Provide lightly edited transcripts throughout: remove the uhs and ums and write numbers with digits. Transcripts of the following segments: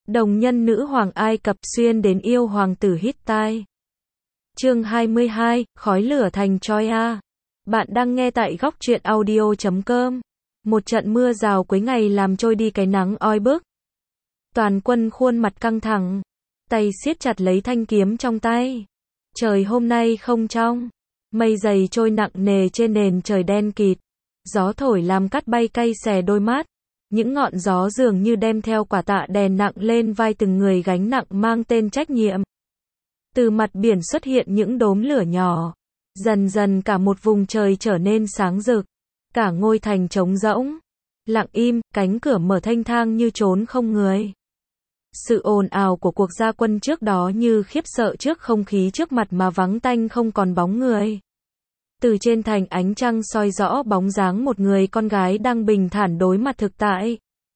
Đồng nhân nữ hoàng Ai Cập xuyên đến yêu hoàng tử Hittite. Chương 22, khói lửa thành Troia. Bạn đang nghe tại góc truyện audio.com. Một trận mưa rào cuối ngày làm trôi đi cái nắng oi bức. Toàn quân khuôn mặt căng thẳng, tay siết chặt lấy thanh kiếm trong tay. Trời hôm nay không trong, mây dày trôi nặng nề trên nền trời đen kịt. Gió thổi làm cát bay cay xè đôi mắt. Những ngọn gió dường như đem theo quả tạ đè nặng lên vai từng người gánh nặng mang tên trách nhiệm. Từ mặt biển xuất hiện những đốm lửa nhỏ. Dần dần cả một vùng trời trở nên sáng rực. Cả ngôi thành trống rỗng. Lặng im, cánh cửa mở thênh thang như trốn không người. Sự ồn ào của cuộc ra quân trước đó như khiếp sợ trước không khí trước mặt mà vắng tanh không còn bóng người. Từ trên thành ánh trăng soi rõ bóng dáng một người con gái đang bình thản đối mặt thực tại.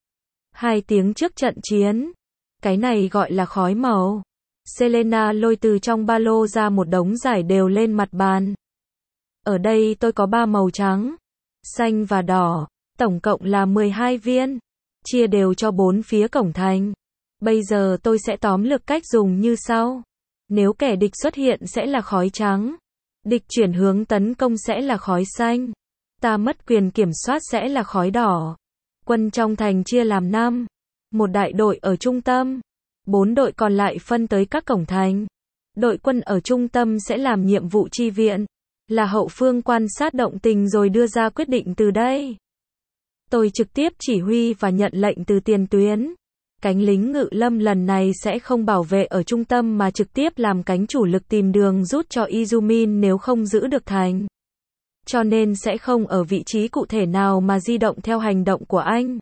2 tiếng trước trận chiến. Cái này gọi là khói màu. Selena lôi từ trong ba lô ra một đống giải đều lên mặt bàn. Ở đây tôi có 3 màu trắng, xanh và đỏ. Tổng cộng là 12 viên. Chia đều cho 4 phía cổng thành. Bây giờ tôi sẽ tóm lược cách dùng như sau. Nếu kẻ địch xuất hiện sẽ là khói trắng. Địch chuyển hướng tấn công sẽ là khói xanh. Ta mất quyền kiểm soát sẽ là khói đỏ. Quân trong thành chia làm 5. Một đại đội ở trung tâm. 4 đội còn lại phân tới các cổng thành. Đội quân ở trung tâm sẽ làm nhiệm vụ chi viện. Là hậu phương quan sát động tình rồi đưa ra quyết định từ đây. Tôi trực tiếp chỉ huy và nhận lệnh từ tiền tuyến. Cánh lính ngự lâm lần này sẽ không bảo vệ ở trung tâm mà trực tiếp làm cánh chủ lực tìm đường rút cho Izumin nếu không giữ được thành. Cho nên sẽ không ở vị trí cụ thể nào mà di động theo hành động của anh.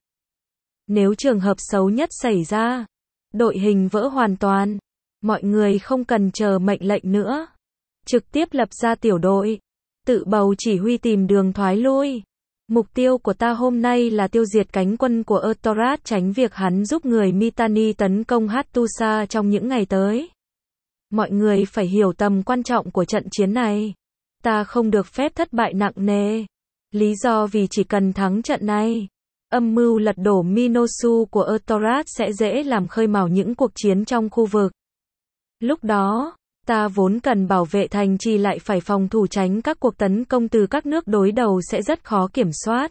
Nếu trường hợp xấu nhất xảy ra, đội hình vỡ hoàn toàn, mọi người không cần chờ mệnh lệnh nữa. Trực tiếp lập ra tiểu đội, tự bầu chỉ huy tìm đường thoái lui. Mục tiêu của ta hôm nay là tiêu diệt cánh quân của Ertorat tránh việc hắn giúp người Mitanni tấn công Hattusa trong những ngày tới. Mọi người phải hiểu tầm quan trọng của trận chiến này. Ta không được phép thất bại nặng nề. Lý do vì chỉ cần thắng trận này, âm mưu lật đổ Minosu của Ertorat sẽ dễ làm khơi mào những cuộc chiến trong khu vực. Lúc đó, ta vốn cần bảo vệ thành trì lại phải phòng thủ tránh các cuộc tấn công từ các nước đối đầu sẽ rất khó kiểm soát.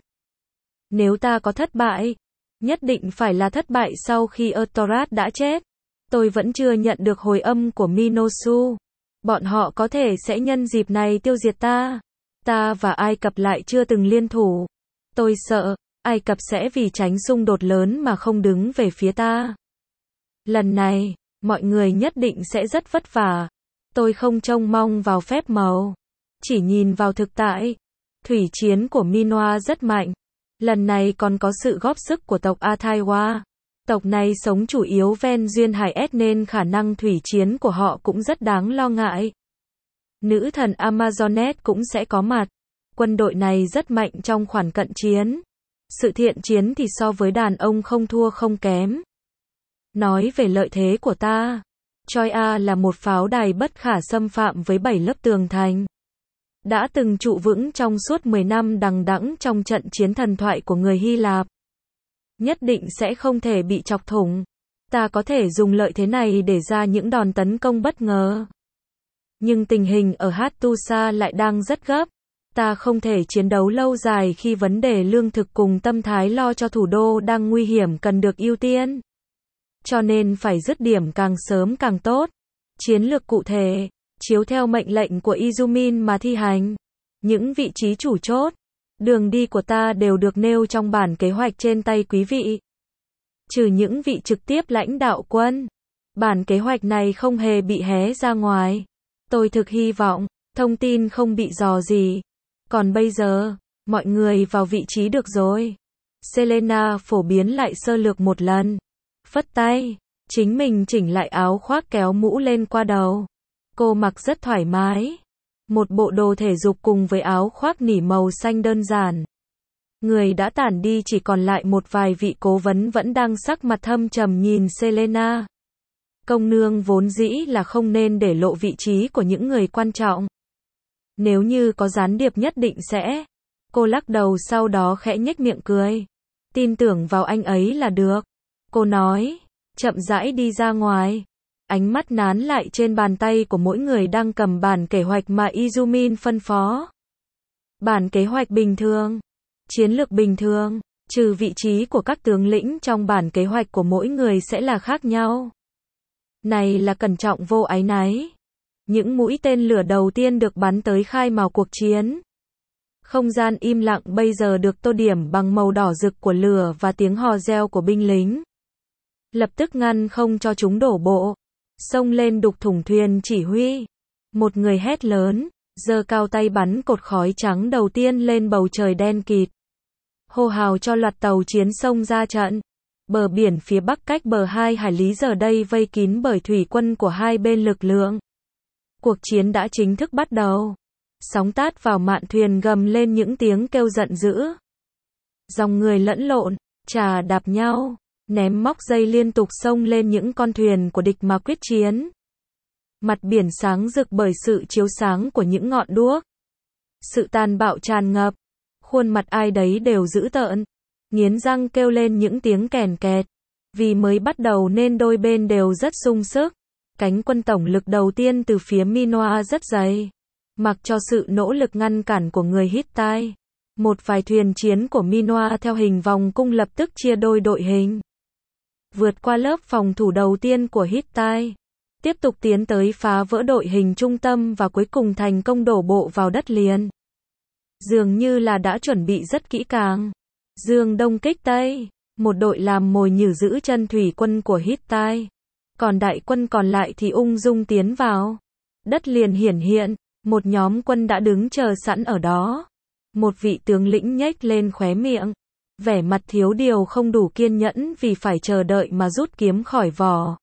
Nếu ta có thất bại, nhất định phải là thất bại sau khi Ertorat đã chết. Tôi vẫn chưa nhận được hồi âm của Minosu. Bọn họ có thể sẽ nhân dịp này tiêu diệt ta. Ta và Ai Cập lại chưa từng liên thủ. Tôi sợ, Ai Cập sẽ vì tránh xung đột lớn mà không đứng về phía ta. Lần này, mọi người nhất định sẽ rất vất vả. Tôi không trông mong vào phép màu. Chỉ nhìn vào thực tại. Thủy chiến của Minoa rất mạnh. Lần này còn có sự góp sức của tộc Athaiwa. Tộc này sống chủ yếu ven duyên hải S nên khả năng thủy chiến của họ cũng rất đáng lo ngại. Nữ thần Amazonet cũng sẽ có mặt. Quân đội này rất mạnh trong khoản cận chiến. Sự thiện chiến thì so với đàn ông không thua không kém. Nói về lợi thế của ta, Troia là một pháo đài bất khả xâm phạm với 7 lớp tường thành. Đã từng trụ vững trong suốt 10 năm đằng đẵng trong trận chiến thần thoại của người Hy Lạp. Nhất định sẽ không thể bị chọc thủng. Ta có thể dùng lợi thế này để ra những đòn tấn công bất ngờ. Nhưng tình hình ở Hattusa lại đang rất gấp. Ta không thể chiến đấu lâu dài khi vấn đề lương thực cùng tâm thái lo cho thủ đô đang nguy hiểm cần được ưu tiên. Cho nên phải dứt điểm càng sớm càng tốt. Chiến lược cụ thể, chiếu theo mệnh lệnh của Izumin mà thi hành. Những vị trí chủ chốt, đường đi của ta đều được nêu trong bản kế hoạch trên tay quý vị. Trừ những vị trực tiếp lãnh đạo quân, bản kế hoạch này không hề bị hé ra ngoài. Tôi thực hy vọng, thông tin không bị rò rỉ. Còn bây giờ, mọi người vào vị trí được rồi. Selena phổ biến lại sơ lược một lần. Phất tay, chính mình chỉnh lại áo khoác kéo mũ lên qua đầu. Cô mặc rất thoải mái. Một bộ đồ thể dục cùng với áo khoác nỉ màu xanh đơn giản. Người đã tản đi chỉ còn lại một vài vị cố vấn vẫn đang sắc mặt thâm trầm nhìn Selena. Công nương vốn dĩ là không nên để lộ vị trí của những người quan trọng. Nếu như có gián điệp nhất định sẽ. Cô lắc đầu sau đó khẽ nhếch miệng cười. Tin tưởng vào anh ấy là được. Cô nói, chậm rãi đi ra ngoài. Ánh mắt nán lại trên bàn tay của mỗi người đang cầm bản kế hoạch mà Izumin phân phó. Bản kế hoạch bình thường, chiến lược bình thường, trừ vị trí của các tướng lĩnh trong bản kế hoạch của mỗi người sẽ là khác nhau. Này là cẩn trọng vô áy náy. Những mũi tên lửa đầu tiên được bắn tới khai mào cuộc chiến. Không gian im lặng bây giờ được tô điểm bằng màu đỏ rực của lửa và tiếng hò reo của binh lính. Lập tức ngăn không cho chúng đổ bộ. Xông lên đục thủng thuyền chỉ huy. Một người hét lớn, giơ cao tay bắn cột khói trắng đầu tiên lên bầu trời đen kịt. Hô hào cho loạt tàu chiến xông ra trận. Bờ biển phía bắc cách bờ 2 hải lý giờ đây vây kín bởi thủy quân của hai bên lực lượng. Cuộc chiến đã chính thức bắt đầu. Sóng tát vào mạn thuyền gầm lên những tiếng kêu giận dữ. Dòng người lẫn lộn, chà đạp nhau, ném móc dây liên tục xông lên những con thuyền của địch mà quyết chiến. Mặt biển sáng rực bởi sự chiếu sáng của những ngọn đuốc. Sự tàn bạo tràn ngập, khuôn mặt ai đấy đều dữ tợn, nghiến răng kêu lên những tiếng kèn kẹt. Vì mới bắt đầu nên đôi bên đều rất sung sức. Cánh quân tổng lực đầu tiên từ phía Minoa rất dày. Mặc cho sự nỗ lực ngăn cản của người Hittite, một vài thuyền chiến của Minoa theo hình vòng cung lập tức chia đôi đội hình. Vượt qua lớp phòng thủ đầu tiên của Hittite, tiếp tục tiến tới phá vỡ đội hình trung tâm và cuối cùng thành công đổ bộ vào đất liền. Dường như là đã chuẩn bị rất kỹ càng. Dương Đông kích Tây, một đội làm mồi nhử giữ chân thủy quân của Hittite. Còn đại quân còn lại thì ung dung tiến vào. Đất liền hiển hiện, một nhóm quân đã đứng chờ sẵn ở đó. Một vị tướng lĩnh nhếch lên khóe miệng, vẻ mặt thiếu điều không đủ kiên nhẫn vì phải chờ đợi mà rút kiếm khỏi vỏ.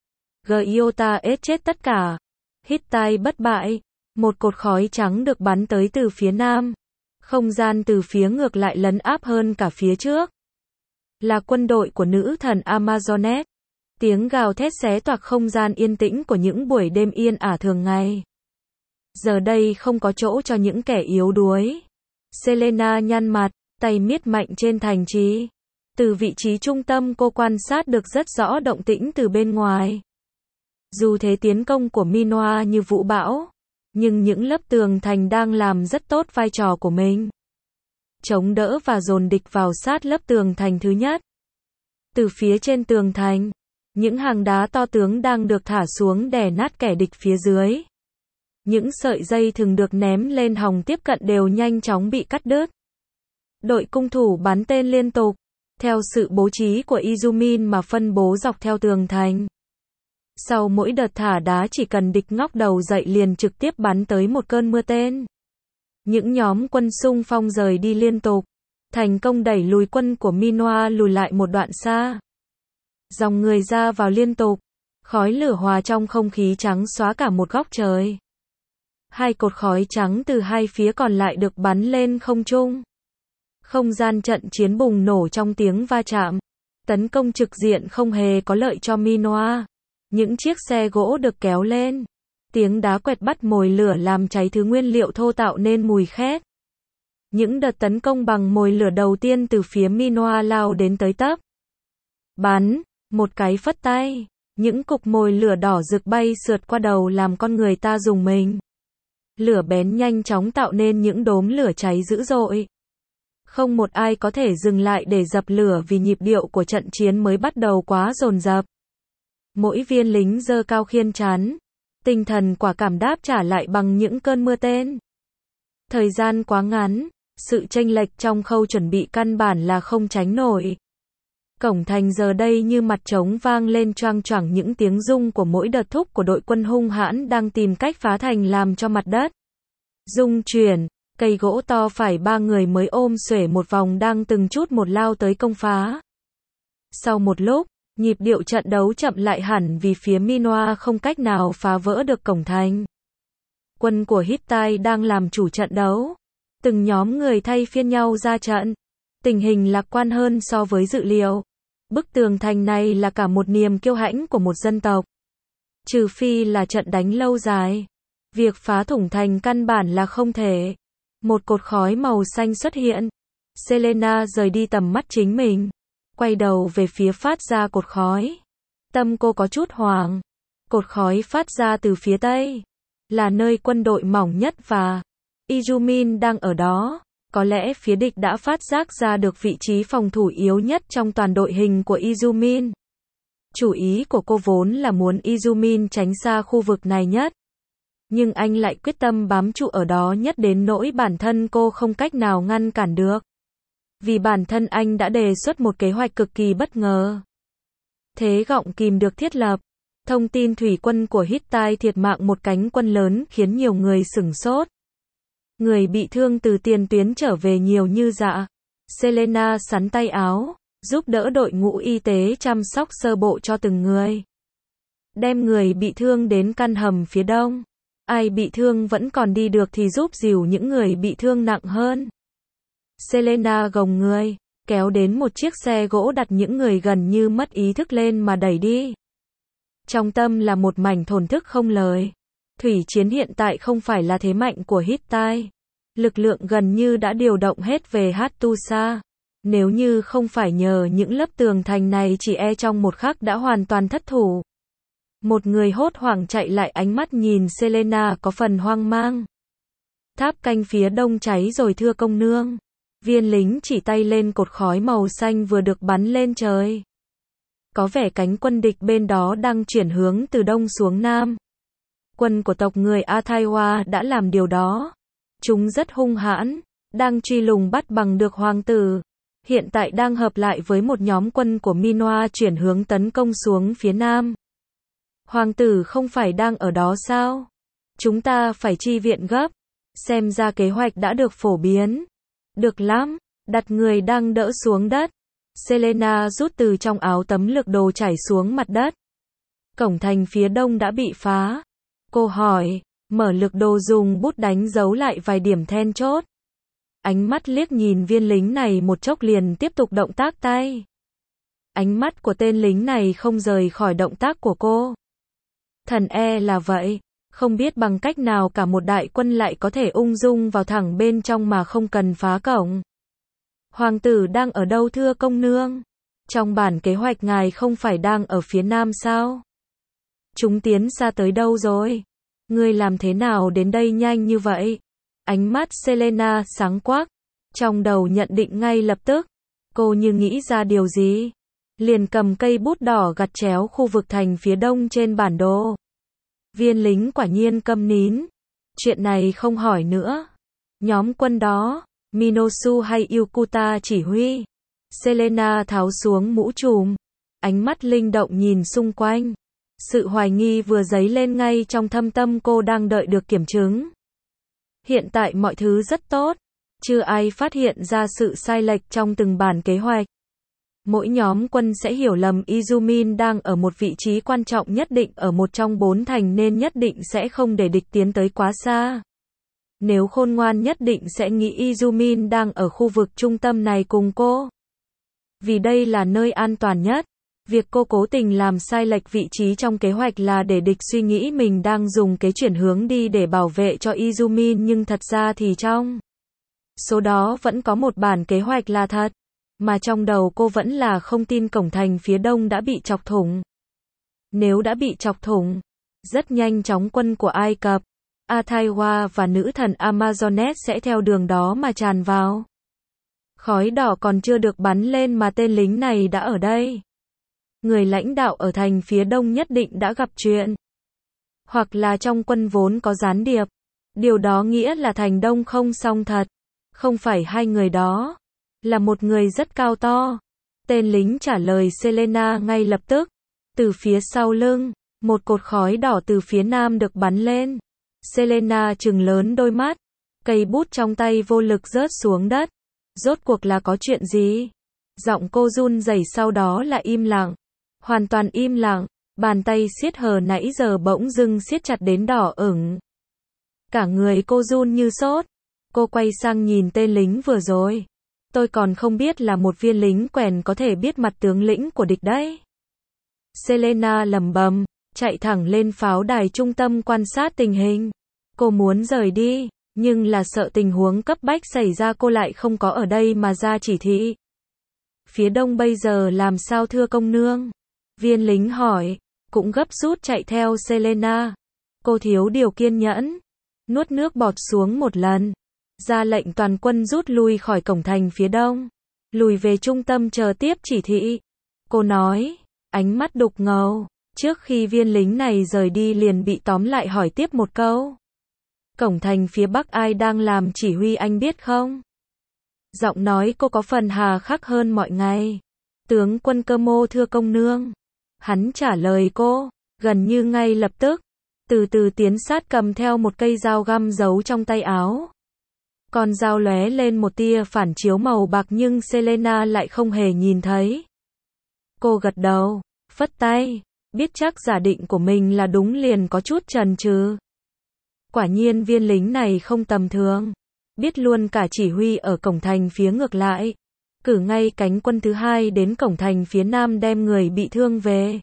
Giota ết chết tất cả. Hittite bất bại. Một cột khói trắng được bắn tới từ phía nam. Không gian từ phía ngược lại lấn áp hơn cả phía trước. Là quân đội của nữ thần Amazonet. Tiếng gào thét xé toạc không gian yên tĩnh của những buổi đêm yên ả thường ngày. Giờ đây không có chỗ cho những kẻ yếu đuối. Selena nhăn mặt, tay miết mạnh trên thành trì. Từ vị trí trung tâm cô quan sát được rất rõ động tĩnh từ bên ngoài. Dù thế tiến công của Minoa như vũ bão, nhưng những lớp tường thành đang làm rất tốt vai trò của mình. Chống đỡ và dồn địch vào sát lớp tường thành thứ nhất. Từ phía trên tường thành, những hàng đá to tướng đang được thả xuống đè nát kẻ địch phía dưới. Những sợi dây thường được ném lên hòng tiếp cận đều nhanh chóng bị cắt đứt. Đội cung thủ bắn tên liên tục, theo sự bố trí của Izumin mà phân bố dọc theo tường thành. Sau mỗi đợt thả đá chỉ cần địch ngóc đầu dậy liền trực tiếp bắn tới một cơn mưa tên. Những nhóm quân xung phong rời đi liên tục, thành công đẩy lùi quân của Minoa lùi lại một đoạn xa. Dòng người ra vào liên tục, khói lửa hòa trong không khí trắng xóa cả một góc trời. Hai cột khói trắng từ hai phía còn lại được bắn lên không trung. Không gian trận chiến bùng nổ trong tiếng va chạm. Tấn công trực diện không hề có lợi cho Minoa. Những chiếc xe gỗ được kéo lên. Tiếng đá quẹt bắt mồi lửa làm cháy thứ nguyên liệu thô tạo nên mùi khét. Những đợt tấn công bằng mồi lửa đầu tiên từ phía Minoa lao đến tới tấp. Bắn, một cái phất tay. Những cục mồi lửa đỏ rực bay sượt qua đầu làm con người ta rùng mình. Lửa bén nhanh chóng tạo nên những đốm lửa cháy dữ dội. Không một ai có thể dừng lại để dập lửa vì nhịp điệu của trận chiến mới bắt đầu quá dồn dập. Mỗi viên lính giơ cao khiên chắn. Tinh thần quả cảm đáp trả lại bằng những cơn mưa tên. Thời gian quá ngắn, sự chênh lệch trong khâu chuẩn bị căn bản là không tránh nổi. Cổng thành giờ đây như mặt trống vang lên choang choảng những tiếng rung của mỗi đợt thúc của đội quân hung hãn đang tìm cách phá thành làm cho mặt đất rung chuyển. Cây gỗ to phải 3 người mới ôm xuể một vòng đang từng chút một lao tới công phá. Sau một lúc, nhịp điệu trận đấu chậm lại hẳn vì phía Minoa không cách nào phá vỡ được cổng thành. Quân của Hittite đang làm chủ trận đấu. Từng nhóm người thay phiên nhau ra trận. Tình hình lạc quan hơn so với dự liệu. Bức tường thành này là cả một niềm kiêu hãnh của một dân tộc. Trừ phi là trận đánh lâu dài. Việc phá thủng thành căn bản là không thể. Một cột khói màu xanh xuất hiện. Selena rời đi tầm mắt chính mình. Quay đầu về phía phát ra cột khói. Tâm cô có chút hoảng. Cột khói phát ra từ phía tây. Là nơi quân đội mỏng nhất và Izumin đang ở đó. Có lẽ phía địch đã phát giác ra được vị trí phòng thủ yếu nhất trong toàn đội hình của Izumin. Chủ ý của cô vốn là muốn Izumin tránh xa khu vực này nhất. Nhưng anh lại quyết tâm bám trụ ở đó nhất đến nỗi bản thân cô không cách nào ngăn cản được. Vì bản thân anh đã đề xuất một kế hoạch cực kỳ bất ngờ. Thế gọng kìm được thiết lập. Thông tin thủy quân của Hittite thiệt mạng một cánh quân lớn khiến nhiều người sửng sốt. Người bị thương từ tiền tuyến trở về nhiều như dạ. Selena sắn tay áo, giúp đỡ đội ngũ y tế chăm sóc sơ bộ cho từng người. Đem người bị thương đến căn hầm phía đông. Ai bị thương vẫn còn đi được thì giúp dìu những người bị thương nặng hơn. Selena gồng người, kéo đến một chiếc xe gỗ đặt những người gần như mất ý thức lên mà đẩy đi. Trong tâm là một mảnh thổn thức không lời. Thủy chiến hiện tại không phải là thế mạnh của Hittite. Lực lượng gần như đã điều động hết về Hattusa. Nếu như không phải nhờ những lớp tường thành này chỉ e trong một khắc đã hoàn toàn thất thủ. Một người hốt hoảng chạy lại, ánh mắt nhìn Selena có phần hoang mang. Tháp canh phía đông cháy rồi thưa công nương. Viên lính chỉ tay lên cột khói màu xanh vừa được bắn lên trời. Có vẻ cánh quân địch bên đó đang chuyển hướng từ đông xuống nam. Quân của tộc người Athaiwa đã làm điều đó. Chúng rất hung hãn, đang truy lùng bắt bằng được hoàng tử. Hiện tại đang hợp lại với một nhóm quân của Minoa chuyển hướng tấn công xuống phía nam. Hoàng tử không phải đang ở đó sao? Chúng ta phải chi viện gấp. Xem ra kế hoạch đã được phổ biến. Được lắm, đặt người đang đỡ xuống đất. Selena rút từ trong áo tấm lược đồ chảy xuống mặt đất. Cổng thành phía đông đã bị phá. Cô hỏi, mở lược đồ dùng bút đánh dấu lại vài điểm then chốt. Ánh mắt liếc nhìn viên lính này một chốc liền tiếp tục động tác tay. Ánh mắt của tên lính này không rời khỏi động tác của cô. Thần e là vậy, không biết bằng cách nào cả một đại quân lại có thể ung dung vào thẳng bên trong mà không cần phá cổng. Hoàng tử đang ở đâu thưa công nương? Trong bản kế hoạch ngài không phải đang ở phía nam sao? Chúng tiến xa tới đâu rồi? Ngươi làm thế nào đến đây nhanh như vậy? Ánh mắt Selena sáng quắc, trong đầu nhận định ngay lập tức. Cô như nghĩ ra điều gì, liền cầm cây bút đỏ gặt chéo khu vực thành phía đông trên bản đồ. Viên lính quả nhiên câm nín. Chuyện này không hỏi nữa. Nhóm quân đó, Minosu hay Yukuta chỉ huy? Selena tháo xuống mũ trùm, ánh mắt linh động nhìn xung quanh. Sự hoài nghi vừa dấy lên ngay trong thâm tâm cô đang đợi được kiểm chứng. Hiện tại mọi thứ rất tốt, chưa ai phát hiện ra sự sai lệch trong từng bản kế hoạch. Mỗi nhóm quân sẽ hiểu lầm Izumin đang ở một vị trí quan trọng nhất định ở một trong 4 thành nên nhất định sẽ không để địch tiến tới quá xa. Nếu khôn ngoan nhất định sẽ nghĩ Izumin đang ở khu vực trung tâm này cùng cô. Vì đây là nơi an toàn nhất. Việc cô cố tình làm sai lệch vị trí trong kế hoạch là để địch suy nghĩ mình đang dùng kế chuyển hướng đi để bảo vệ cho Izumin, nhưng thật ra thì trong số đó vẫn có một bản kế hoạch là thật. Mà trong đầu cô vẫn là không tin cổng thành phía đông đã bị chọc thủng. Nếu đã bị chọc thủng, rất nhanh chóng quân của Ai Cập, Athaiwa và nữ thần Amazonet sẽ theo đường đó mà tràn vào. Khói đỏ còn chưa được bắn lên mà tên lính này đã ở đây. Người lãnh đạo ở thành phía đông nhất định đã gặp chuyện. Hoặc là trong quân vốn có gián điệp. Điều đó nghĩa là thành đông không xong thật. Không phải hai người đó. Là một người rất cao to. Tên lính trả lời Selena ngay lập tức. Từ phía sau lưng, một cột khói đỏ từ phía nam được bắn lên. Selena trừng lớn đôi mắt. Cây bút trong tay vô lực rớt xuống đất. Rốt cuộc là có chuyện gì? Giọng cô run rẩy, sau đó là im lặng. Hoàn toàn im lặng. Bàn tay siết hờ nãy giờ bỗng dưng siết chặt đến đỏ ửng. Cả người cô run như sốt. Cô quay sang nhìn tên lính vừa rồi. Tôi còn không biết là một viên lính quèn có thể biết mặt tướng lĩnh của địch đấy. Selena lẩm bẩm, chạy thẳng lên pháo đài trung tâm quan sát tình hình. Cô muốn rời đi, nhưng là sợ tình huống cấp bách xảy ra cô lại không có ở đây mà ra chỉ thị. Phía đông bây giờ làm sao thưa công nương? Viên lính hỏi, cũng gấp rút chạy theo Selena. Cô thiếu điều kiên nhẫn, nuốt nước bọt xuống một lần, ra lệnh toàn quân rút lui khỏi cổng thành phía đông, lùi về trung tâm chờ tiếp chỉ thị. Cô nói, ánh mắt đục ngầu, trước khi viên lính này rời đi liền bị tóm lại hỏi tiếp một câu. Cổng thành phía bắc ai đang làm chỉ huy anh biết không? Giọng nói cô có phần hà khắc hơn mọi ngày. Tướng quân Cơ Mô thưa công nương. Hắn trả lời cô, gần như ngay lập tức, từ từ tiến sát cầm theo một cây dao găm giấu trong tay áo. Con dao lóe lên một tia phản chiếu màu bạc nhưng Selena lại không hề nhìn thấy. Cô gật đầu, phất tay, biết chắc giả định của mình là đúng liền có chút chần chừ. Quả nhiên viên lính này không tầm thường, biết luôn cả chỉ huy ở cổng thành phía ngược lại. Cử ngay cánh quân thứ hai đến cổng thành phía nam đem người bị thương về.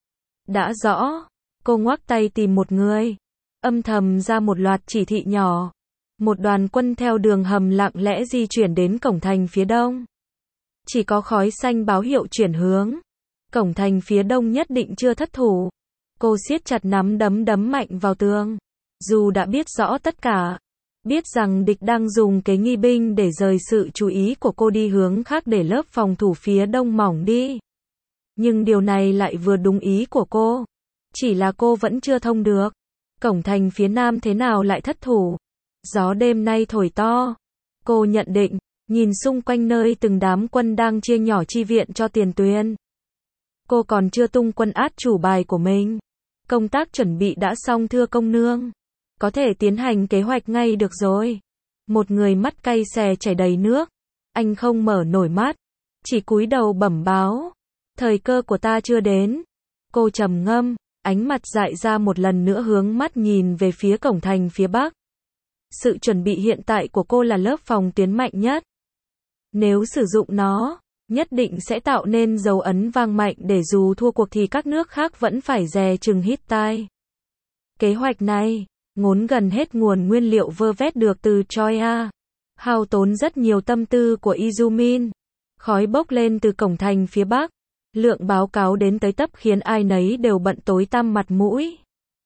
Đã rõ, cô ngoắc tay tìm một người, âm thầm ra một loạt chỉ thị nhỏ. Một đoàn quân theo đường hầm lặng lẽ di chuyển đến cổng thành phía đông. Chỉ có khói xanh báo hiệu chuyển hướng. Cổng thành phía đông nhất định chưa thất thủ. Cô siết chặt nắm đấm đấm mạnh vào tường. Dù đã biết rõ tất cả, biết rằng địch đang dùng kế nghi binh để rời sự chú ý của cô đi hướng khác để lớp phòng thủ phía đông mỏng đi. Nhưng điều này lại vừa đúng ý của cô. Chỉ là cô vẫn chưa thông được. Cổng thành phía nam thế nào lại thất thủ? Gió đêm nay thổi to. Cô nhận định, nhìn xung quanh nơi từng đám quân đang chia nhỏ chi viện cho Tiền Tuyên. Cô còn chưa tung quân át chủ bài của mình. Công tác chuẩn bị đã xong thưa công nương. Có thể tiến hành kế hoạch ngay được rồi. Một người mắt cay xè chảy đầy nước. Anh không mở nổi mắt. Chỉ cúi đầu bẩm báo. Thời cơ của ta chưa đến. Cô trầm ngâm, ánh mặt dại ra một lần nữa hướng mắt nhìn về phía cổng thành phía bắc. Sự chuẩn bị hiện tại của cô là lớp phòng tuyến mạnh nhất. Nếu sử dụng nó, nhất định sẽ tạo nên dấu ấn vang mạnh để dù thua cuộc thì các nước khác vẫn phải dè chừng hít tai. Kế hoạch này, ngốn gần hết nguồn nguyên liệu vơ vét được từ Troia. Hao tốn rất nhiều tâm tư của Izumin. Khói bốc lên từ cổng thành phía bắc. Lượng báo cáo đến tới tấp khiến ai nấy đều bận tối tăm mặt mũi.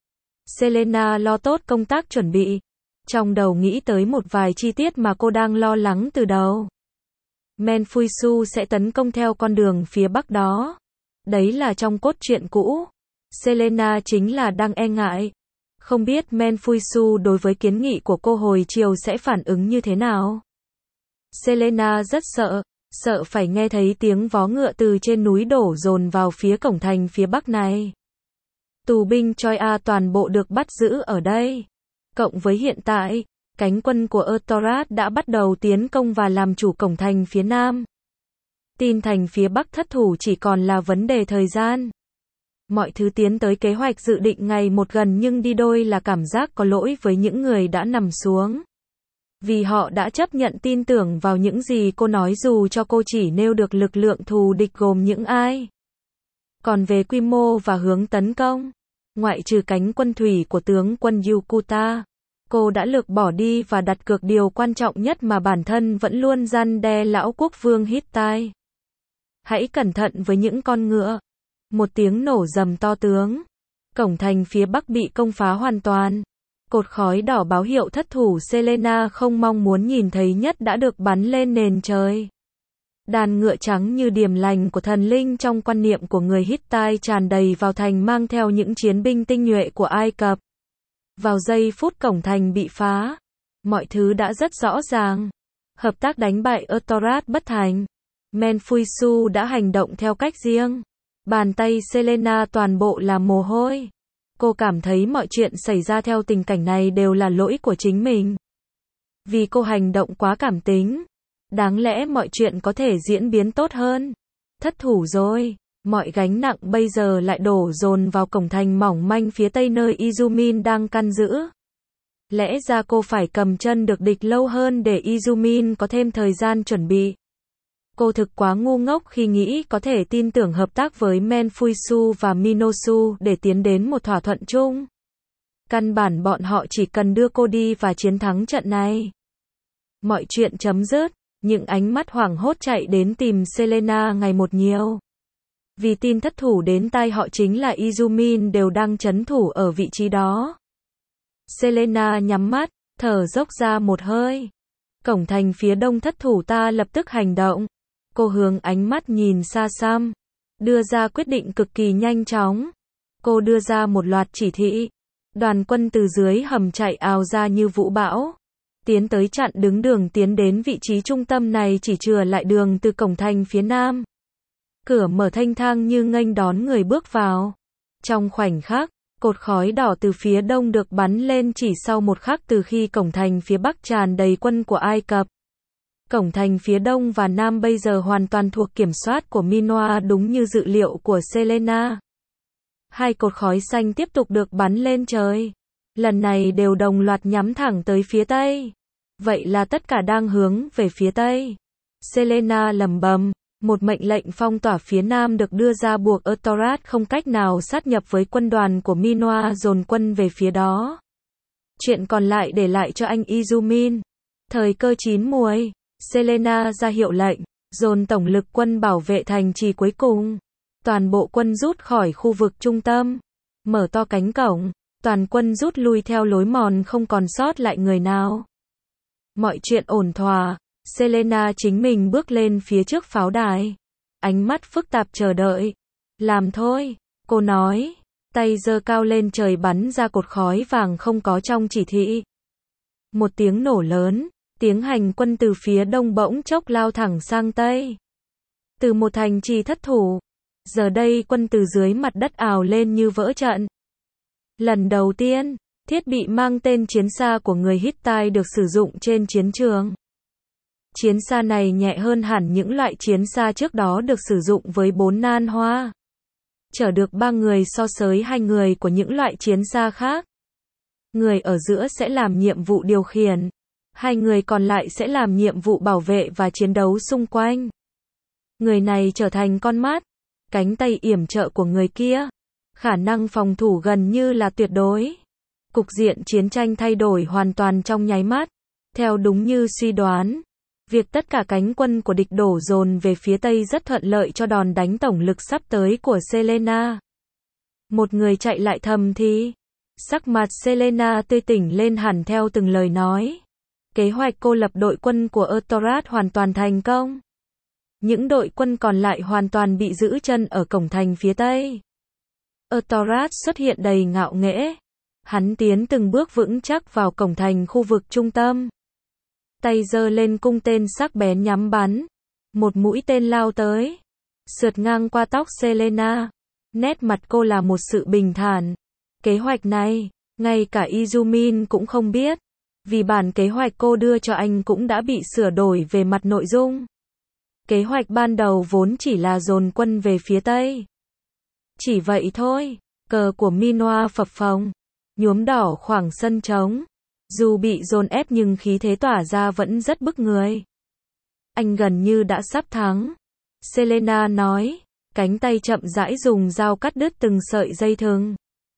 Selena lo tốt công tác chuẩn bị. Trong đầu nghĩ tới một vài chi tiết mà cô đang lo lắng từ đầu. Menfuisu sẽ tấn công theo con đường phía bắc đó. Đấy là trong cốt truyện cũ. Selena chính là đang e ngại. Không biết Menfuisu đối với kiến nghị của cô hồi chiều sẽ phản ứng như thế nào. Selena rất sợ. Sợ phải nghe thấy tiếng vó ngựa từ trên núi đổ dồn vào phía cổng thành phía bắc này. Tù binh Troia toàn bộ được bắt giữ ở đây. Cộng với hiện tại, cánh quân của Euthoras đã bắt đầu tiến công và làm chủ cổng thành phía nam. Tin thành phía bắc thất thủ chỉ còn là vấn đề thời gian. Mọi thứ tiến tới kế hoạch dự định ngày một gần nhưng đi đôi là cảm giác có lỗi với những người đã nằm xuống. Vì họ đã chấp nhận tin tưởng vào những gì cô nói dù cho cô chỉ nêu được lực lượng thù địch gồm những ai. Còn về quy mô và hướng tấn công, ngoại trừ cánh quân thủy của tướng quân Yukuta, cô đã lược bỏ đi và đặt cược điều quan trọng nhất mà bản thân vẫn luôn răn đe lão quốc vương Hittite. Hãy cẩn thận với những con ngựa. Một tiếng nổ rầm to tướng. Cổng thành phía bắc bị công phá hoàn toàn. Cột khói đỏ báo hiệu thất thủ Selena không mong muốn nhìn thấy nhất đã được bắn lên nền trời. Đàn ngựa trắng như điềm lành của thần linh trong quan niệm của người Hittite tràn đầy vào thành mang theo những chiến binh tinh nhuệ của Ai Cập. Vào giây phút cổng thành bị phá, mọi thứ đã rất rõ ràng. Hợp tác đánh bại Euthoras bất thành. Menfuisu đã hành động theo cách riêng. Bàn tay Selena toàn bộ là mồ hôi. Cô cảm thấy mọi chuyện xảy ra theo tình cảnh này đều là lỗi của chính mình. Vì cô hành động quá cảm tính. Đáng lẽ mọi chuyện có thể diễn biến tốt hơn. Thất thủ rồi. Mọi gánh nặng bây giờ lại đổ dồn vào cổng thành mỏng manh phía tây nơi Izumin đang căn giữ. Lẽ ra cô phải cầm chân được địch lâu hơn để Izumin có thêm thời gian chuẩn bị. Cô thực quá ngu ngốc khi nghĩ có thể tin tưởng hợp tác với Menfuisu và Minosu để tiến đến một thỏa thuận chung. Căn bản bọn họ chỉ cần đưa cô đi và chiến thắng trận này. Mọi chuyện chấm dứt, những ánh mắt hoảng hốt chạy đến tìm Selena ngày một nhiều. Vì tin thất thủ đến tai họ chính là Izumin đều đang trấn thủ ở vị trí đó. Selena nhắm mắt, thở dốc ra một hơi. Cổng thành phía đông thất thủ ta lập tức hành động. Cô hướng ánh mắt nhìn xa xăm, đưa ra quyết định cực kỳ nhanh chóng. Cô đưa ra một loạt chỉ thị. Đoàn quân từ dưới hầm chạy ào ra như vũ bão, tiến tới chặn đứng đường tiến đến vị trí trung tâm này, chỉ chừa lại đường từ cổng thành phía nam. Cửa mở thanh thang như nghênh đón người bước vào. Trong khoảnh khắc, cột khói đỏ từ phía đông được bắn lên chỉ sau một khắc từ khi cổng thành phía bắc tràn đầy quân của Ai Cập. Cổng thành phía đông và nam bây giờ hoàn toàn thuộc kiểm soát của Minoa, đúng như dự liệu của Selena. Hai cột khói xanh tiếp tục được bắn lên trời. Lần này đều đồng loạt nhắm thẳng tới phía tây. Vậy là tất cả đang hướng về phía tây. Selena lẩm bẩm, một mệnh lệnh phong tỏa phía nam được đưa ra buộc Euthoras không cách nào sát nhập với quân đoàn của Minoa dồn quân về phía đó. Chuyện còn lại để lại cho anh Izumin. Thời cơ chín muồi, Selena ra hiệu lệnh, dồn tổng lực quân bảo vệ thành trì cuối cùng. Toàn bộ quân rút khỏi khu vực trung tâm, mở to cánh cổng, toàn quân rút lui theo lối mòn, không còn sót lại người nào. Mọi chuyện ổn thỏa, Selena chính mình bước lên phía trước pháo đài. Ánh mắt phức tạp chờ đợi. Làm thôi, cô nói, tay giơ cao lên trời bắn ra cột khói vàng không có trong chỉ thị. Một tiếng nổ lớn, tiếng hành quân từ phía đông bỗng chốc lao thẳng sang tây. Từ một thành trì thất thủ, giờ đây quân từ dưới mặt đất ào lên như vỡ trận. Lần đầu tiên, thiết bị mang tên chiến xa của người Hittite được sử dụng trên chiến trường. Chiến xa này nhẹ hơn hẳn những loại chiến xa trước đó được sử dụng với 4 nan hoa. Chở được 3 người so sánh 2 người của những loại chiến xa khác. Người ở giữa sẽ làm nhiệm vụ điều khiển. 2 người còn lại sẽ làm nhiệm vụ bảo vệ và chiến đấu xung quanh. Người này trở thành con mắt, cánh tay yểm trợ của người kia. Khả năng phòng thủ gần như là tuyệt đối. Cục diện chiến tranh thay đổi hoàn toàn trong nháy mắt. Theo đúng như suy đoán, việc tất cả cánh quân của địch đổ dồn về phía tây rất thuận lợi cho đòn đánh tổng lực sắp tới của Selena. Một người chạy lại thầm thì, sắc mặt Selena tươi tỉnh lên hẳn theo từng lời nói. Kế hoạch cô lập đội quân của Euthoras hoàn toàn thành công. Những đội quân còn lại hoàn toàn bị giữ chân ở cổng thành phía tây. Euthoras xuất hiện đầy ngạo nghễ. Hắn tiến từng bước vững chắc vào cổng thành khu vực trung tâm. Tay giơ lên cung tên sắc bén nhắm bắn. Một mũi tên lao tới, sượt ngang qua tóc Selena. Nét mặt cô là một sự bình thản. Kế hoạch này, ngay cả Izumin cũng không biết. Vì bản kế hoạch cô đưa cho anh cũng đã bị sửa đổi về mặt nội dung. Kế hoạch ban đầu vốn chỉ là dồn quân về phía tây. Chỉ vậy thôi, cờ của Minoa phập phồng, nhuốm đỏ khoảng sân trống. Dù bị dồn ép nhưng khí thế tỏa ra vẫn rất bức người. Anh gần như đã sắp thắng. Selena nói, cánh tay chậm rãi dùng dao cắt đứt từng sợi dây thừng.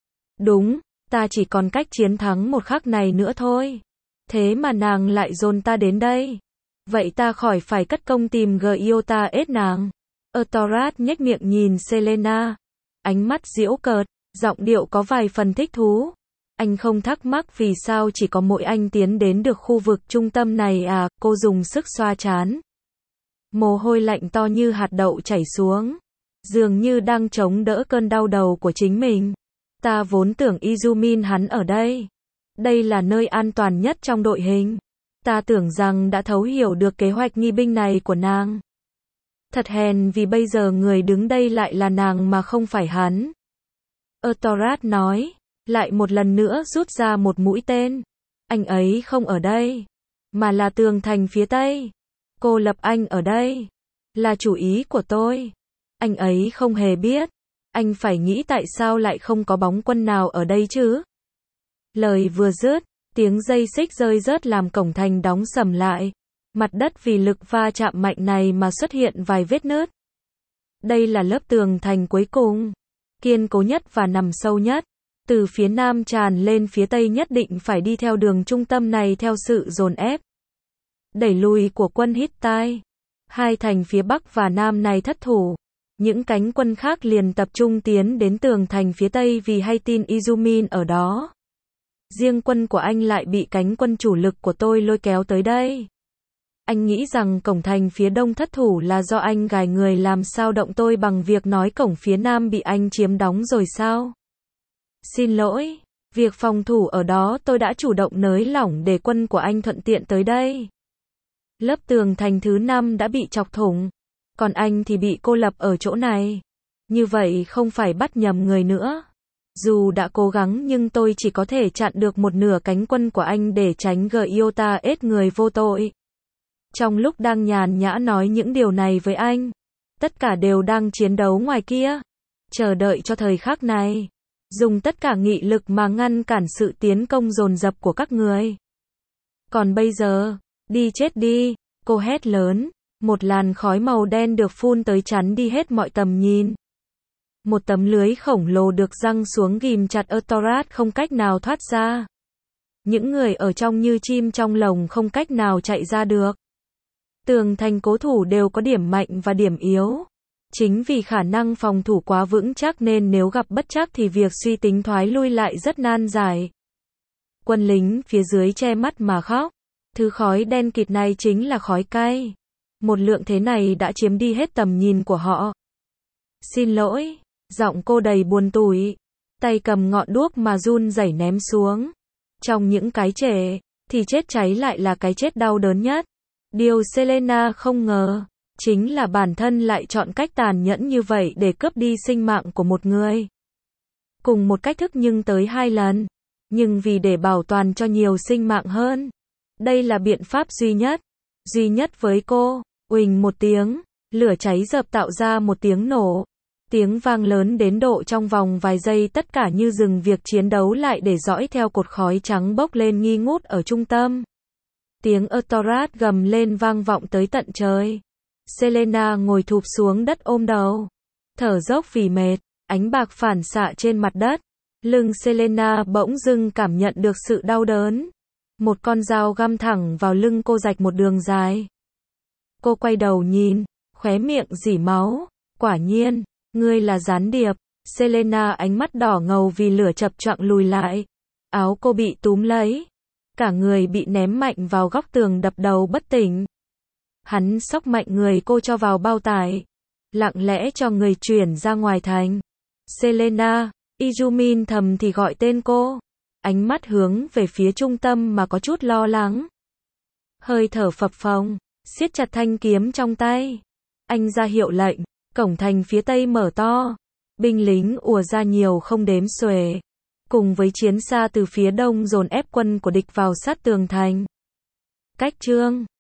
Đúng, ta chỉ còn cách chiến thắng một khắc này nữa thôi. Thế mà nàng lại dồn ta đến đây. Vậy ta khỏi phải cất công tìm Giota ết nàng. Euthoras nhếch miệng nhìn Selena. Ánh mắt giễu cợt, giọng điệu có vài phần thích thú. Anh không thắc mắc vì sao chỉ có mỗi anh tiến đến được khu vực trung tâm này à, cô dùng sức xoa trán. Mồ hôi lạnh to như hạt đậu chảy xuống. Dường như đang chống đỡ cơn đau đầu của chính mình. Ta vốn tưởng Izumin hắn ở đây. Đây là nơi an toàn nhất trong đội hình. Ta tưởng rằng đã thấu hiểu được kế hoạch nghi binh này của nàng. Thật hèn vì bây giờ người đứng đây lại là nàng mà không phải hắn. Euthoras nói, lại một lần nữa rút ra một mũi tên. Anh ấy không ở đây, mà là tường thành phía tây. Cô lập anh ở đây, là chủ ý của tôi. Anh ấy không hề biết. Anh phải nghĩ tại sao lại không có bóng quân nào ở đây chứ. Lời vừa dứt, tiếng dây xích rơi rớt làm cổng thành đóng sầm lại. Mặt đất vì lực va chạm mạnh này mà xuất hiện vài vết nứt. Đây là lớp tường thành cuối cùng, kiên cố nhất và nằm sâu nhất. Từ phía nam tràn lên phía tây nhất định phải đi theo đường trung tâm này theo sự dồn ép. Đẩy lùi của quân Hittite. Hai thành phía bắc và nam này thất thủ. Những cánh quân khác liền tập trung tiến đến tường thành phía tây vì hay tin Izumin ở đó. Riêng quân của anh lại bị cánh quân chủ lực của tôi lôi kéo tới đây. Anh nghĩ rằng cổng thành phía đông thất thủ là do anh gài người làm sao động tôi bằng việc nói cổng phía nam bị anh chiếm đóng rồi sao? Xin lỗi, việc phòng thủ ở đó tôi đã chủ động nới lỏng để quân của anh thuận tiện tới đây. Lớp tường thành thứ 5 đã bị chọc thủng, còn anh thì bị cô lập ở chỗ này. Như vậy không phải bắt nhầm người nữa. Dù đã cố gắng nhưng tôi chỉ có thể chặn được một nửa cánh quân của anh để tránh Gyota ết người vô tội. Trong lúc đang nhàn nhã nói những điều này với anh, tất cả đều đang chiến đấu ngoài kia, chờ đợi cho thời khắc này, dùng tất cả nghị lực mà ngăn cản sự tiến công dồn dập của các người. Còn bây giờ, đi chết đi, cô hét lớn, một làn khói màu đen được phun tới chắn đi hết mọi tầm nhìn. Một tấm lưới khổng lồ được giăng xuống ghìm chặt Eutorat không cách nào thoát ra. Những người ở trong như chim trong lồng không cách nào chạy ra được. Tường thành cố thủ đều có điểm mạnh và điểm yếu. Chính vì khả năng phòng thủ quá vững chắc nên nếu gặp bất trắc thì việc suy tính thoái lui lại rất nan giải. Quân lính phía dưới che mắt mà khóc. Thứ khói đen kịt này chính là khói cay. Một lượng thế này đã chiếm đi hết tầm nhìn của họ. Xin lỗi, giọng cô đầy buồn tủi. Tay cầm ngọn đuốc mà run rẩy ném xuống. Trong những cái trẻ, thì chết cháy lại là cái chết đau đớn nhất. Điều Selena không ngờ, chính là bản thân lại chọn cách tàn nhẫn như vậy để cướp đi sinh mạng của một người. Cùng một cách thức nhưng tới 2 lần. Nhưng vì để bảo toàn cho nhiều sinh mạng hơn. Đây là biện pháp duy nhất với cô. Uỳnh một tiếng, lửa cháy rợp tạo ra một tiếng nổ. Tiếng vang lớn đến độ trong vòng vài giây tất cả như dừng việc chiến đấu lại để dõi theo cột khói trắng bốc lên nghi ngút ở trung tâm. Tiếng Eutorat gầm lên vang vọng tới tận trời. Selena ngồi thụp xuống đất ôm đầu, thở dốc vì mệt, ánh bạc phản xạ trên mặt đất. Lưng Selena bỗng dưng cảm nhận được sự đau đớn. Một con dao găm thẳng vào lưng cô rạch một đường dài. Cô quay đầu nhìn, khóe miệng rỉ máu. Quả nhiên, ngươi là gián điệp. Selena ánh mắt đỏ ngầu vì lửa chập choạng lùi lại. Áo cô bị túm lấy. Cả người bị ném mạnh vào góc tường đập đầu bất tỉnh. Hắn xốc mạnh người cô cho vào bao tải. Lặng lẽ cho người chuyển ra ngoài thành. Selena, Izumin thầm thì gọi tên cô. Ánh mắt hướng về phía trung tâm mà có chút lo lắng. Hơi thở phập phồng, siết chặt thanh kiếm trong tay. Anh ra hiệu lệnh, cổng thành phía tây mở to. Binh lính ùa ra nhiều không đếm xuể. Cùng với chiến xa từ phía đông dồn ép quân của địch vào sát tường thành. Cách chương